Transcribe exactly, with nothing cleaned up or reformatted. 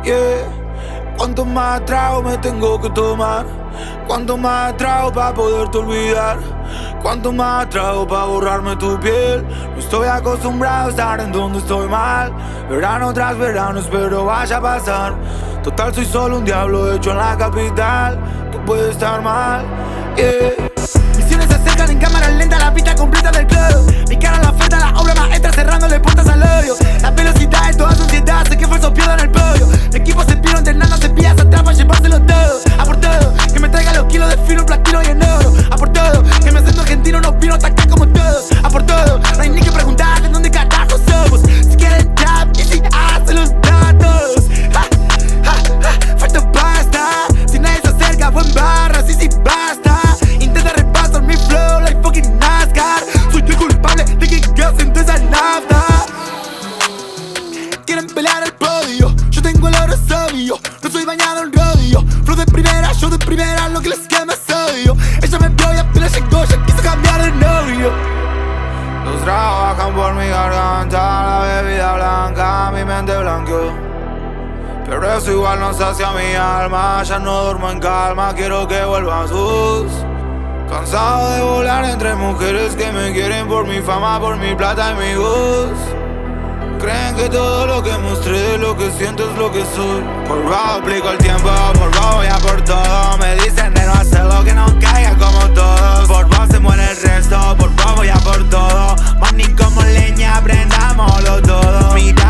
yeah. Cuánto más trago me tengo que tomar, cuánto más trago para poderte olvidar, cuánto más trago para borrarme tu piel. No estoy acostumbrado a estar en donde estoy mal, verano tras verano espero vaya a pasar. Total soy solo un diablo hecho en la capital, tú puedes estar mal, yeah. Misiones se acercan en cámara lenta, la pista completa del club. Mi cara en la oferta, la obra maestra cerrándole puertas al odio. La velocidad de toda sociedad, sé que falsos pierden el podio. Mi equipo se piro entrenando, se pilla, se atrapa, llevárselo todo. A por todo, que me traiga los kilos de fino, platino y en oro. A por todo, que me acento argentino, no vino a atacar como todos. A por todo, no hay ni que preguntar de dónde carajo somos. Si quieren trap, y si hacen los datos. Ja, ja, ja, falta pasta. Si nadie se acerca, buen barra, sí, sí, basta. Intenta repasar mi flow like fucking NASCAR. Soy el culpable de que gasten de esa nafta. Quieren pelear el podio, yo tengo el oro obvio. No soy bañado en rodillo, flow de primera, yo de primera, lo que les quema es odio. Ella me vio y apenas llegó, ya quiso cambiar de novio. Los trabajan por mi garganta, la bebida blanca, mi mente blanqueó. Pero eso igual no sacia mi alma, ya no duermo en calma, quiero que vuelvas vos. Cansado de volar entre mujeres que me quieren por mi fama, por mi plata y mi voz. Creen que todo lo que mostré, lo que siento es lo que soy. Por bajo aplico el tiempo, por bajo voy a por todo. Me dicen de no hacer lo que no caiga como todos. Por bajo se muere el resto, por bajo voy a por todo. Money como leña, aprendámoslo todo. Mira